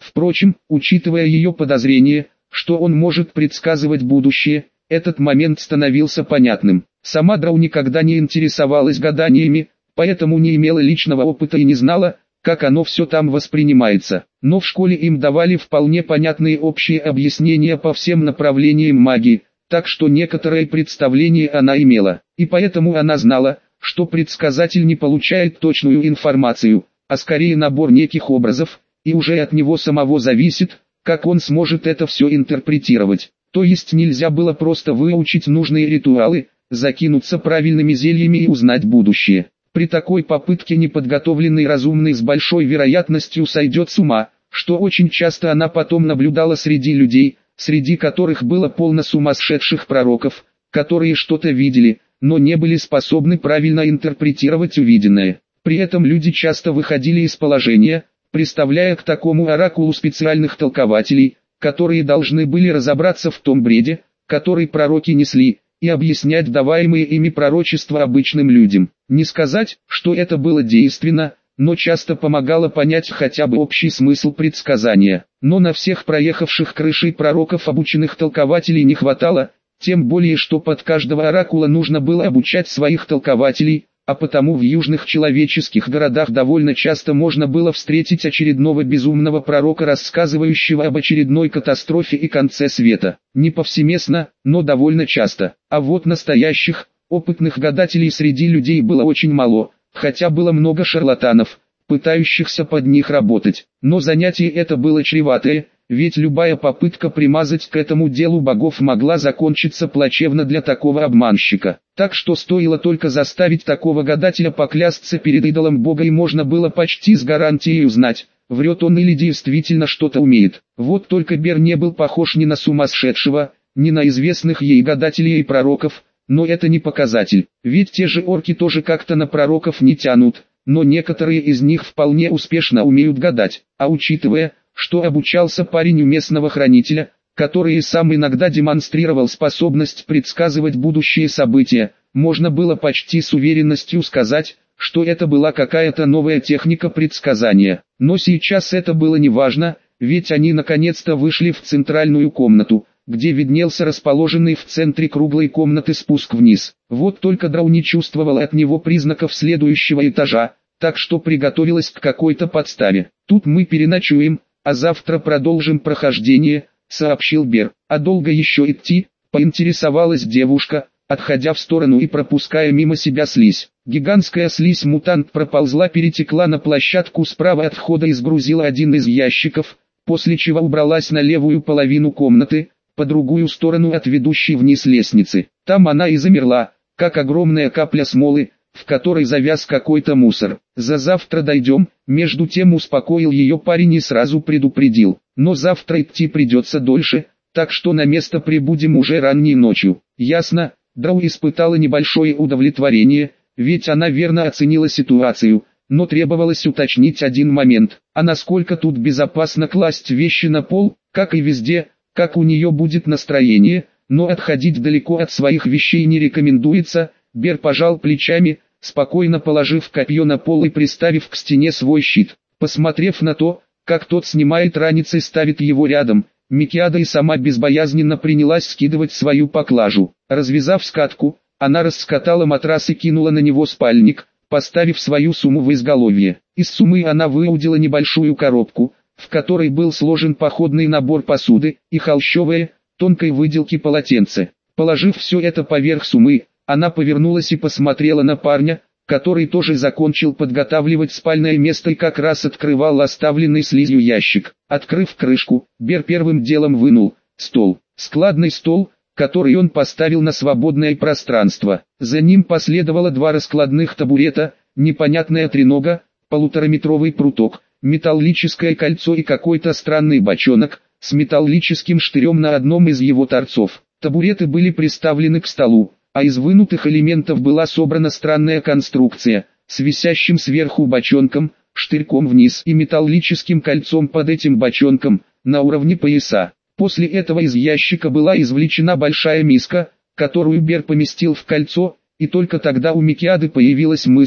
Впрочем, учитывая ее подозрение, что он может предсказывать будущее, этот момент становился понятным. Сама Драу никогда не интересовалась гаданиями, поэтому не имела личного опыта и не знала, как оно все там воспринимается. Но в школе им давали вполне понятные общие объяснения по всем направлениям магии, так что некоторое представление она имела. И поэтому она знала, что предсказатель не получает точную информацию, а скорее набор неких образов, и уже от него самого зависит, как он сможет это все интерпретировать. То есть нельзя было просто выучить нужные ритуалы, закинуться правильными зельями и узнать будущее. При такой попытке неподготовленный разумный с большой вероятностью сойдет с ума, что очень часто она потом наблюдала среди людей, среди которых было полно сумасшедших пророков, которые что-то видели, но не были способны правильно интерпретировать увиденное. При этом люди часто выходили из положения, представляя к такому оракулу специальных толкователей, которые должны были разобраться в том бреде, который пророки несли, и объяснять даваемые ими пророчества обычным людям. Не сказать, что это было действенно, но часто помогало понять хотя бы общий смысл предсказания. Но на всех проехавших крышей пророков обученных толкователей не хватало, тем более что под каждого оракула нужно было обучать своих толкователей, а потому в южных человеческих городах довольно часто можно было встретить очередного безумного пророка, рассказывающего об очередной катастрофе и конце света. Не повсеместно, но довольно часто. А вот настоящих, опытных гадателей среди людей было очень мало, хотя было много шарлатанов, пытающихся под них работать. Но занятие это было чреватое, ведь любая попытка примазать к этому делу богов могла закончиться плачевно для такого обманщика. Так что стоило только заставить такого гадателя поклясться перед идолом бога, и можно было почти с гарантией узнать, врет он или действительно что-то умеет. Вот только Бер не был похож ни на сумасшедшего, ни на известных ей гадателей и пророков, но это не показатель, ведь те же орки тоже как-то на пророков не тянут, но некоторые из них вполне успешно умеют гадать, а учитывая, что обучался парень у местного хранителя, который и сам иногда демонстрировал способность предсказывать будущие события, можно было почти с уверенностью сказать, что это была какая-то новая техника предсказания. Но сейчас это было неважно, ведь они наконец-то вышли в центральную комнату, где виднелся расположенный в центре круглой комнаты спуск вниз. Вот только Драу не чувствовала от него признаков следующего этажа, так что приготовилась к какой-то подставе. «Тут мы переночуем, а завтра продолжим прохождение», — сообщил Бер. «А долго еще идти?» — поинтересовалась девушка, отходя в сторону и пропуская мимо себя слизь. Гигантская слизь-мутант проползла, перетекла на площадку справа от входа и сгрузила один из ящиков, после чего убралась на левую половину комнаты, по другую сторону от ведущей вниз лестницы. Там она и замерла, как огромная капля смолы, в которой завяз какой-то мусор. «За завтра дойдем», между тем успокоил ее парень и сразу предупредил. «Но завтра идти придется дольше, так что на место прибудем уже ранней ночью». «Ясно». Драу испытала небольшое удовлетворение, ведь она верно оценила ситуацию, но требовалось уточнить один момент. А насколько тут безопасно класть вещи на пол, как и везде, как у нее будет настроение, но отходить далеко от своих вещей не рекомендуется. Бер пожал плечами, спокойно положив копье на пол и приставив к стене свой щит. Посмотрев на то, как тот снимает ранец и ставит его рядом, Микиада и сама безбоязненно принялась скидывать свою поклажу. Развязав скатку, она раскатала матрас и кинула на него спальник, поставив свою сумму в изголовье. Из суммы она выудила небольшую коробку, в которой был сложен походный набор посуды и холщовое, тонкой выделки полотенце. Положив все это поверх суммы, она повернулась и посмотрела на парня, который тоже закончил подготавливать спальное место и как раз открывал оставленный слизью ящик. Открыв крышку, Бер первым делом вынул стол. Складный стол, который он поставил на свободное пространство. За ним последовало два раскладных табурета, непонятная тренога, полутораметровый пруток, металлическое кольцо и какой-то странный бочонок с металлическим штырем на одном из его торцов. Табуреты были приставлены к столу, а из вынутых элементов была собрана странная конструкция, с висящим сверху бочонком, штырьком вниз и металлическим кольцом под этим бочонком, на уровне пояса. После этого из ящика была извлечена большая миска, которую Бер поместил в кольцо, и только тогда у Микиады появилась мысль,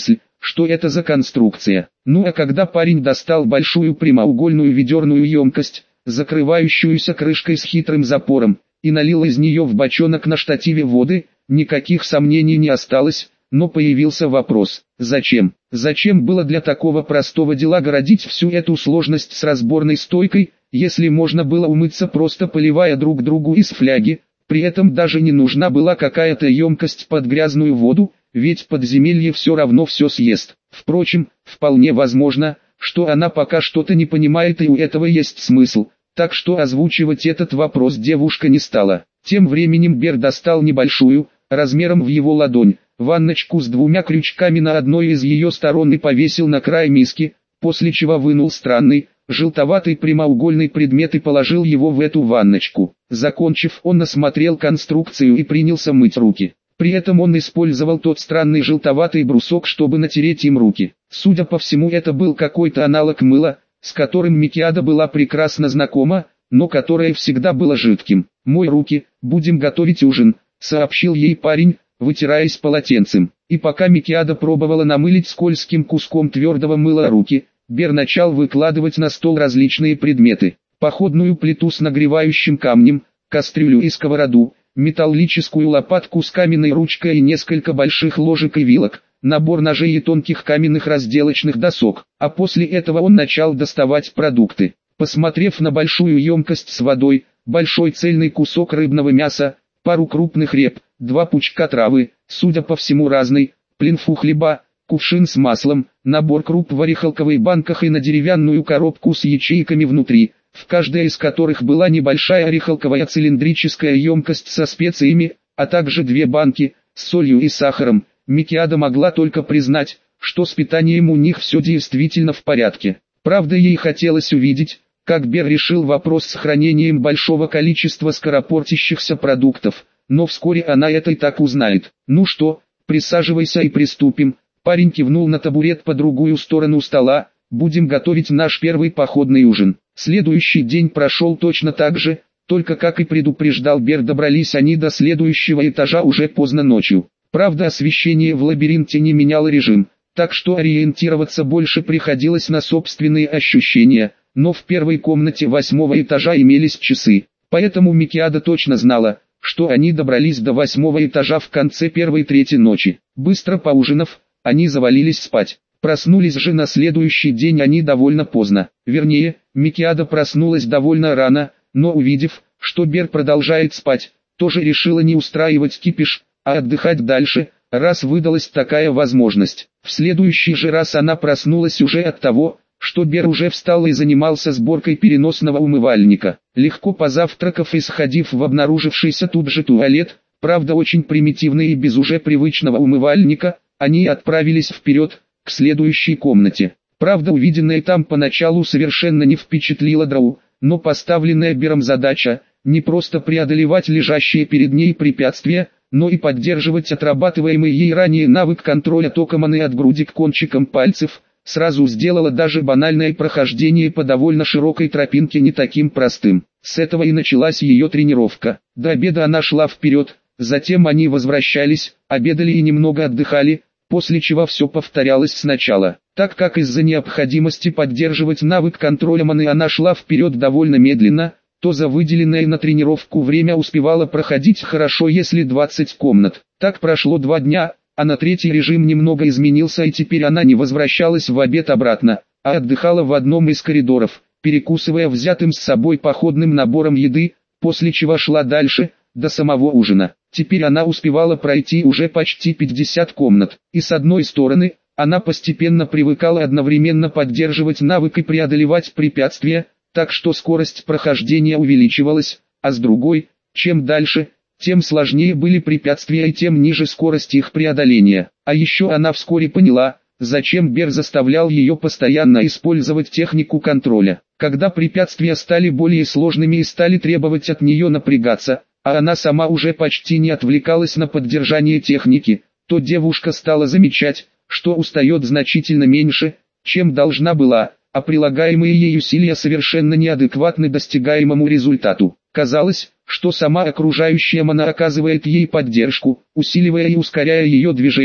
что это за конструкция. Ну а когда парень достал большую прямоугольную ведерную емкость, закрывающуюся крышкой с хитрым запором, и налил из нее в бочонок на штативе воды, никаких сомнений не осталось, но появился вопрос: зачем? Зачем было для такого простого дела городить всю эту сложность с разборной стойкой, если можно было умыться просто поливая друг другу из фляги, при этом даже не нужна была какая-то емкость под грязную воду, ведь подземелье все равно все съест. Впрочем, вполне возможно, что она пока что-то не понимает и у этого есть смысл, так что озвучивать этот вопрос девушка не стала. Тем временем Бер достал небольшую, размером в его ладонь, ванночку с двумя крючками на одной из ее сторон и повесил на край миски, после чего вынул странный, желтоватый прямоугольный предмет и положил его в эту ванночку. Закончив, он осмотрел конструкцию и принялся мыть руки. При этом он использовал тот странный желтоватый брусок, чтобы натереть им руки. Судя по всему, это был какой-то аналог мыла, с которым Микиада была прекрасно знакома, но которое всегда было жидким. «Мой руки, будем готовить ужин», — сообщил ей парень, вытираясь полотенцем. И пока Микиада пробовала намылить скользким куском твердого мыла руки, Бер начал выкладывать на стол различные предметы: походную плиту с нагревающим камнем, кастрюлю и сковороду, металлическую лопатку с каменной ручкой и несколько больших ложек и вилок, набор ножей и тонких каменных разделочных досок. А после этого он начал доставать продукты. Посмотрев на большую емкость с водой, большой цельный кусок рыбного мяса, пару крупных реп, два пучка травы, судя по всему разной, плинфу хлеба, кувшин с маслом, набор круп в орехалковой банках и на деревянную коробку с ячейками внутри, в каждой из которых была небольшая орехалковая цилиндрическая емкость со специями, а также две банки с солью и сахаром. Микиада могла только признать, что с питанием у них все действительно в порядке. Правда, ей хотелось увидеть, как Бер решил вопрос с хранением большого количества скоропортящихся продуктов, но вскоре она это и так узнает. «Ну что, присаживайся и приступим». Парень кивнул на табурет по другую сторону стола: «Будем готовить наш первый походный ужин». Следующий день прошел точно так же, только, как и предупреждал Бер, добрались они до следующего этажа уже поздно ночью. Правда, освещение в лабиринте не меняло режим, так что ориентироваться больше приходилось на собственные ощущения, но в первой комнате восьмого этажа имелись часы, поэтому Микиада точно знала, что они добрались до восьмого этажа в конце первой трети ночи. Быстро поужинав, они завалились спать. Проснулись же на следующий день они довольно поздно. Вернее, Микиада проснулась довольно рано, но увидев, что Бер продолжает спать, тоже решила не устраивать кипиш, а отдыхать дальше, раз выдалась такая возможность. В следующий же раз она проснулась уже от того, что Бер уже встал и занимался сборкой переносного умывальника. Легко позавтракав и сходив в обнаружившийся тут же туалет, правда очень примитивный и без уже привычного умывальника, они отправились вперед, к следующей комнате. Правда, увиденное там поначалу совершенно не впечатлило Драу, но поставленная Бером задача – не просто преодолевать лежащие перед ней препятствия, но и поддерживать отрабатываемый ей ранее навык контроля тока маны от груди к кончикам пальцев, сразу сделала даже банальное прохождение по довольно широкой тропинке не таким простым. С этого и началась ее тренировка. До обеда она шла вперед, затем они возвращались, обедали и немного отдыхали, после чего все повторялось сначала. Так как из-за необходимости поддерживать навык контроля маны она шла вперед довольно медленно, то за выделенное на тренировку время успевала проходить хорошо, если двадцать комнат. Так прошло два дня, а на третий режим немного изменился, и теперь она не возвращалась в обед обратно, а отдыхала в одном из коридоров, перекусывая взятым с собой походным набором еды, после чего шла дальше, до самого ужина. Теперь она успевала пройти уже почти пятьдесят комнат, и с одной стороны, она постепенно привыкала одновременно поддерживать навык и преодолевать препятствия, так что скорость прохождения увеличивалась, а с другой, чем дальше, тем сложнее были препятствия и тем ниже скорость их преодоления. А еще она вскоре поняла, зачем Бер заставлял ее постоянно использовать технику контроля. Когда препятствия стали более сложными и стали требовать от нее напрягаться, а она сама уже почти не отвлекалась на поддержание техники, то девушка стала замечать, что устает значительно меньше, чем должна была, а прилагаемые ей усилия совершенно неадекватны достигаемому результату. Казалось, что сама окружающая мана оказывает ей поддержку, усиливая и ускоряя ее движение,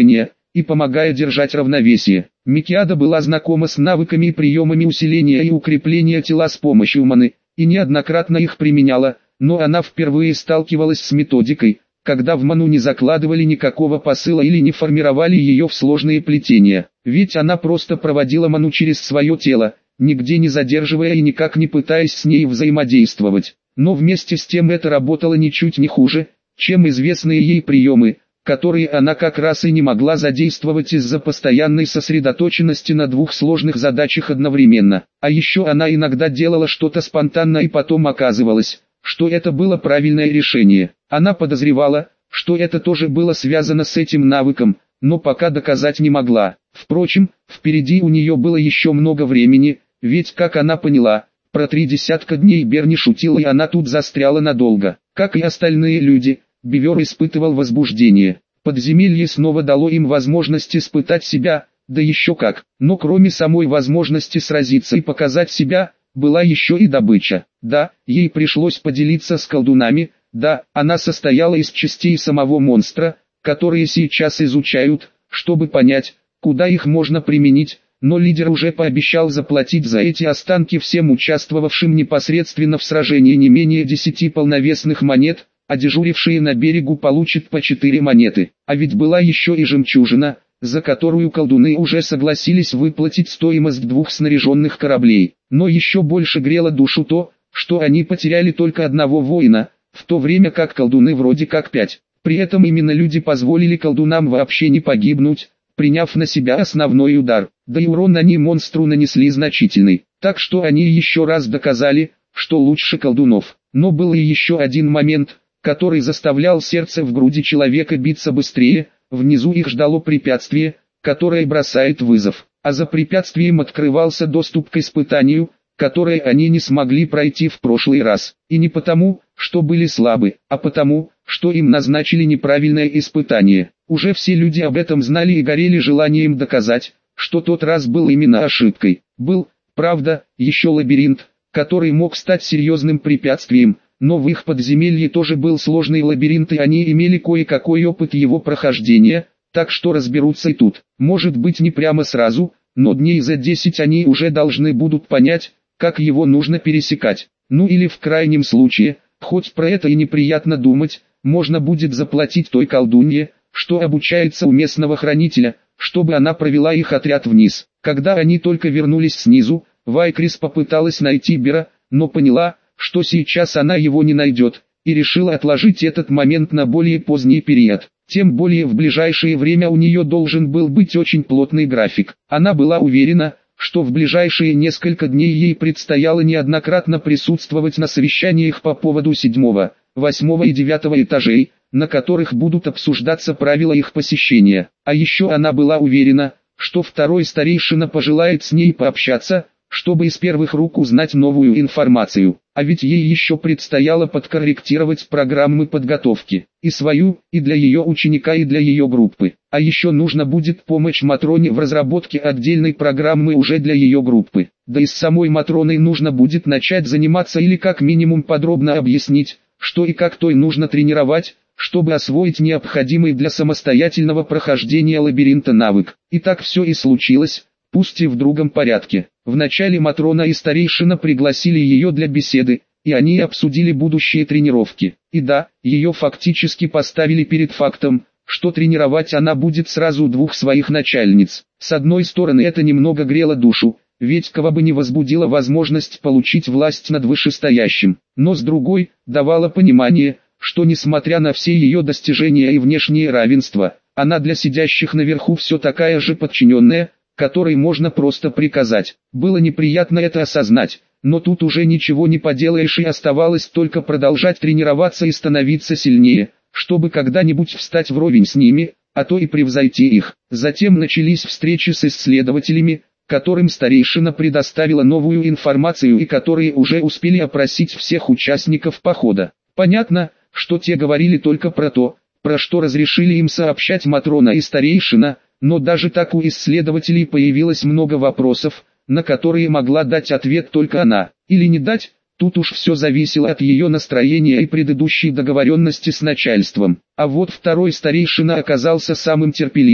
и помогая держать равновесие. Микиада была знакома с навыками и приемами усиления и укрепления тела с помощью маны, и неоднократно их применяла, но она впервые сталкивалась с методикой, когда в ману не закладывали никакого посыла или не формировали ее в сложные плетения. Ведь она просто проводила ману через свое тело, нигде не задерживая и никак не пытаясь с ней взаимодействовать. Но вместе с тем это работало ничуть не хуже, чем известные ей приемы, которые она как раз и не могла задействовать из-за постоянной сосредоточенности на двух сложных задачах одновременно. А еще она иногда делала что-то спонтанно и потом оказывалось, что это было правильное решение. Она подозревала, что это тоже было связано с этим навыком, но пока доказать не могла. Впрочем, впереди у нее было еще много времени, ведь, как она поняла, про три десятка дней Бер не шутил, и она тут застряла надолго. Как и остальные люди, Бивер испытывал возбуждение. Подземелье снова дало им возможность испытать себя, да еще как. Но кроме самой возможности сразиться и показать себя, была еще и добыча. Да, ей пришлось поделиться с колдунами, да, она состояла из частей самого монстра, которые сейчас изучают, чтобы понять, куда их можно применить, но лидер уже пообещал заплатить за эти останки всем участвовавшим непосредственно в сражении не менее десяти полновесных монет, а дежурившие на берегу получат по четыре монеты. А ведь была еще и жемчужина, за которую колдуны уже согласились выплатить стоимость двух снаряженных кораблей. Но еще больше грело душу то, что они потеряли только одного воина, в то время как колдуны вроде как пять. При этом именно люди позволили колдунам вообще не погибнуть, приняв на себя основной удар. Да и урон они монстру нанесли значительный. Так что они еще раз доказали, что лучше колдунов. Но был и еще один момент, который заставлял сердце в груди человека биться быстрее. Внизу их ждало препятствие, которое бросает вызов. А за препятствием открывался доступ к испытанию, которое они не смогли пройти в прошлый раз. И не потому, что были слабы, а потому, что им назначили неправильное испытание. Уже все люди об этом знали и горели желанием доказать, что тот раз был именно ошибкой. Был, правда, еще лабиринт, который мог стать серьезным препятствием, но в их подземелье тоже был сложный лабиринт, и они имели кое-какой опыт его прохождения, так что разберутся и тут. Может быть, не прямо сразу, но дней за десять они уже должны будут понять, как его нужно пересекать. Ну или в крайнем случае, хоть про это и неприятно думать, можно будет заплатить той колдунье, что обучается у местного хранителя, чтобы она провела их отряд вниз. Когда они только вернулись снизу, Вайкрис попыталась найти Бера, но поняла, что сейчас она его не найдет, и решила отложить этот момент на более поздний период. Тем более в ближайшее время у нее должен был быть очень плотный график. Она была уверена, что в ближайшие несколько дней ей предстояло неоднократно присутствовать на совещаниях по поводу седьмого, восьмого и девятого этажей, на которых будут обсуждаться правила их посещения. А еще она была уверена, что второй старейшина пожелает с ней пообщаться, чтобы из первых рук узнать новую информацию. А ведь ей еще предстояло подкорректировать программы подготовки, и свою, и для ее ученика, и для ее группы. А еще нужно будет помочь Матроне в разработке отдельной программы уже для ее группы. Да и с самой Матроной нужно будет начать заниматься или как минимум подробно объяснить, что и как той нужно тренировать, чтобы освоить необходимый для самостоятельного прохождения лабиринта навык. И так все и случилось, пусть и в другом порядке. Вначале Матрона и старейшина пригласили ее для беседы, и они обсудили будущие тренировки. И да, ее фактически поставили перед фактом, что тренировать она будет сразу двух своих начальниц. С одной стороны, это немного грело душу, ведь кого бы не возбудила возможность получить власть над вышестоящим. Но с другой, давало понимание, что несмотря на все ее достижения и внешнее равенство, она для сидящих наверху все такая же подчиненная, которой можно просто приказать. Было неприятно это осознать, но тут уже ничего не поделаешь, и оставалось только продолжать тренироваться и становиться сильнее, чтобы когда-нибудь встать вровень с ними, а то и превзойти их. Затем начались встречи с исследователями, которым старейшина предоставила новую информацию и которые уже успели опросить всех участников похода. Понятно, что те говорили только про то, про что разрешили им сообщать Матрона и старейшина, но даже так у исследователей появилось много вопросов, на которые могла дать ответ только она, или не дать. Тут уж все зависело от ее настроения и предыдущей договоренности с начальством. А вот второй старейшина оказался самым терпеливым,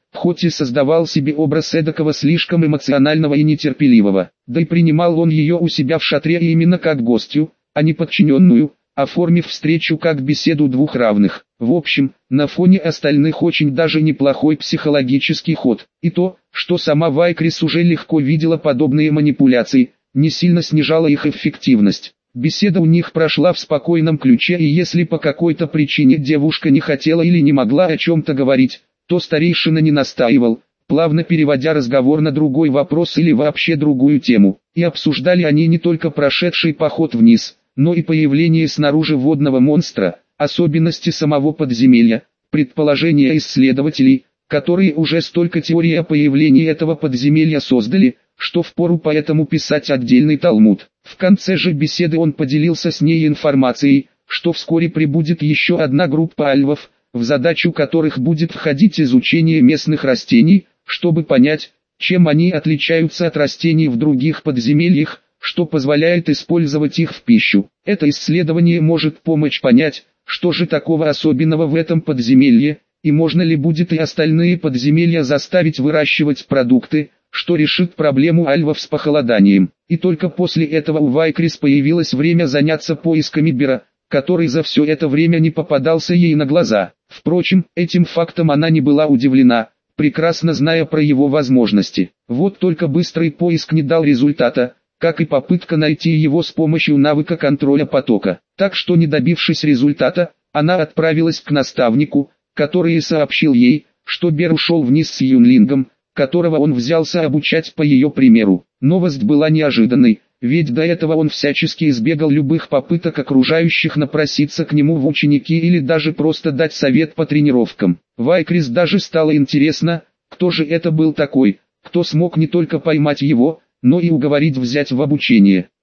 хоть и создавал себе образ эдакого слишком эмоционального и нетерпеливого, да и принимал он ее у себя в шатре именно как гостью, а не подчиненную, оформив встречу как беседу двух равных. В общем, на фоне остальных очень даже неплохой психологический ход. И то, что сама Вайкрис уже легко видела подобные манипуляции, не сильно снижало их эффективность. Беседа у них прошла в спокойном ключе, и если по какой-то причине девушка не хотела или не могла о чем-то говорить, то старейшина не настаивал, плавно переводя разговор на другой вопрос или вообще другую тему. И обсуждали они не только прошедший поход вниз, но и появление снаружи водного монстра, особенности самого подземелья, предположения исследователей, которые уже столько теорий о появлении этого подземелья создали, что впору поэтому писать отдельный талмуд. В конце же беседы он поделился с ней информацией, что вскоре прибудет еще одна группа альвов, в задачу которых будет входить изучение местных растений, чтобы понять, чем они отличаются от растений в других подземельях, что позволяет использовать их в пищу. Это исследование может помочь понять, что же такого особенного в этом подземелье, и можно ли будет и остальные подземелья заставить выращивать продукты, что решит проблему альвов с похолоданием. И только после этого у Вайкрис появилось время заняться поисками Бера, который за все это время не попадался ей на глаза. Впрочем, этим фактом она не была удивлена, прекрасно зная про его возможности. Вот только быстрый поиск не дал результата, как и попытка найти его с помощью навыка контроля потока. Так что, не добившись результата, она отправилась к наставнику, который и сообщил ей, что Бер ушел вниз с Юнлингом, которого он взялся обучать по ее примеру. Новость была неожиданной, ведь до этого он всячески избегал любых попыток окружающих напроситься к нему в ученики или даже просто дать совет по тренировкам. Вайкрис даже стало интересно, кто же это был такой, кто смог не только поймать его, но и уговорить взять в обучение.